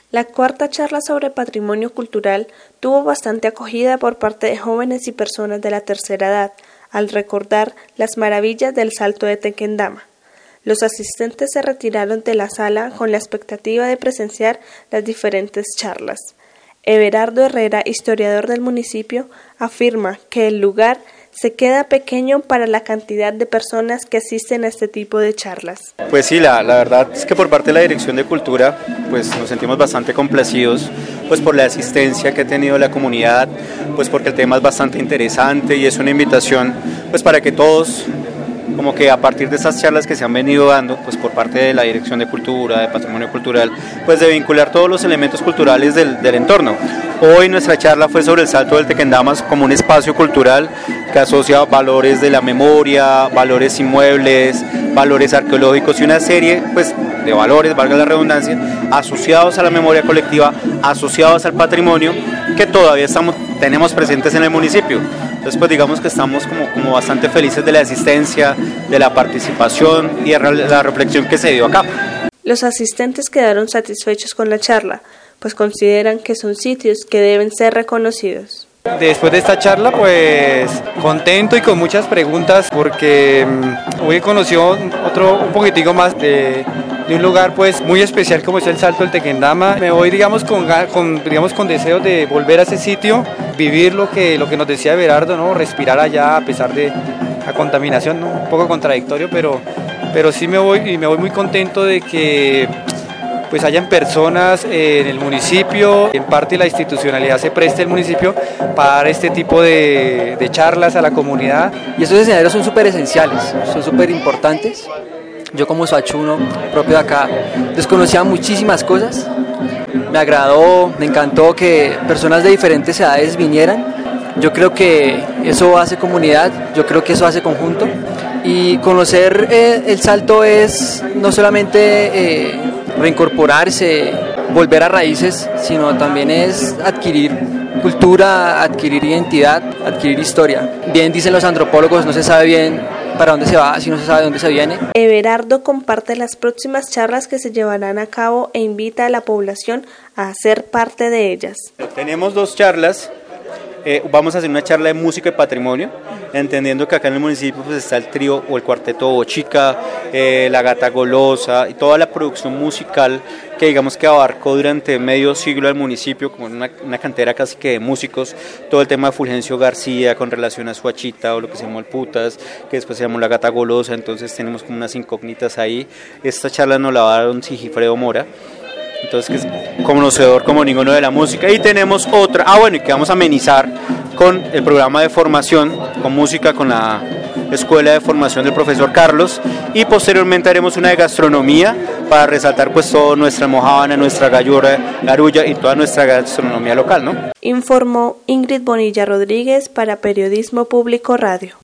La cuarta charla sobre patrimonio cultural tuvo bastante acogida por parte de jóvenes y personas de la tercera edad, al recordar las maravillas del Salto de Tequendama. Los asistentes se retiraron de la sala con la expectativa de presenciar las diferentes charlas. Everardo Herrera, historiador del municipio, afirma que el lugar se queda pequeño para la cantidad de personas que asisten a este tipo de charlas. Pues sí, la verdad es que por parte de la Dirección de Cultura pues nos sentimos bastante complacidos pues por la asistencia que ha tenido la comunidad, pues porque el tema es bastante interesante y es una invitación pues para que todos, como que a partir de estas charlas que se han venido dando pues por parte de la Dirección de Cultura, de Patrimonio Cultural, pues de vincular todos los elementos culturales del entorno. Hoy nuestra charla fue sobre el Salto del Tequendama como un espacio cultural que asocia valores de la memoria, valores inmuebles, valores arqueológicos y una serie pues de valores, valga la redundancia, asociados a la memoria colectiva, asociados al patrimonio que todavía tenemos presentes en el municipio. Entonces pues digamos que estamos como bastante felices de la asistencia, de la participación y de la reflexión que se dio acá. Los asistentes quedaron satisfechos con la charla, pues consideran que son sitios que deben ser reconocidos. Después de esta charla, pues contento y con muchas preguntas porque hoy conoció un poquitico más de un lugar pues muy especial como es el Salto del Tequendama. Me voy digamos con deseos de volver a ese sitio, vivir lo que nos decía Everardo, ¿no? Respirar allá a pesar de la contaminación, ¿no? Un poco contradictorio, pero sí me voy muy contento de que pues hayan personas en el municipio, en parte la institucionalidad se preste el municipio para dar este tipo de charlas a la comunidad. Y estos escenarios son súper esenciales, son súper importantes. Yo como suachuno propio de acá desconocía muchísimas cosas, me agradó, me encantó que personas de diferentes edades vinieran. Yo creo que eso hace comunidad, yo creo que eso hace conjunto. Y conocer el Salto es no solamente reincorporarse, volver a raíces, sino también es adquirir cultura, adquirir identidad, adquirir historia. Bien dicen los antropólogos, no se sabe bien para dónde se va si no se sabe de dónde se viene. Everardo comparte las próximas charlas que se llevarán a cabo e invita a la población a ser parte de ellas. Tenemos dos charlas. Vamos a hacer una charla de música y patrimonio, entendiendo que acá en el municipio pues está el trío o el cuarteto Bochica, la Gata Golosa y toda la producción musical que digamos que abarcó durante medio siglo al municipio, como una cantera casi que de músicos, todo el tema de Fulgencio García con relación a Suachita o lo que se llamó el Putas, que después se llamó la Gata Golosa, entonces tenemos como unas incógnitas ahí. Esta charla nos la va a dar don Sigifredo Mora, entonces que es conocedor como ninguno de la música, y tenemos otra, y que vamos a amenizar con el programa de formación con música con la escuela de formación del profesor Carlos, y posteriormente haremos una de gastronomía para resaltar pues toda nuestra mojábana, nuestra garulla y toda nuestra gastronomía local, ¿no? Informó Ingrid Bonilla Rodríguez para Periodismo Público Radio.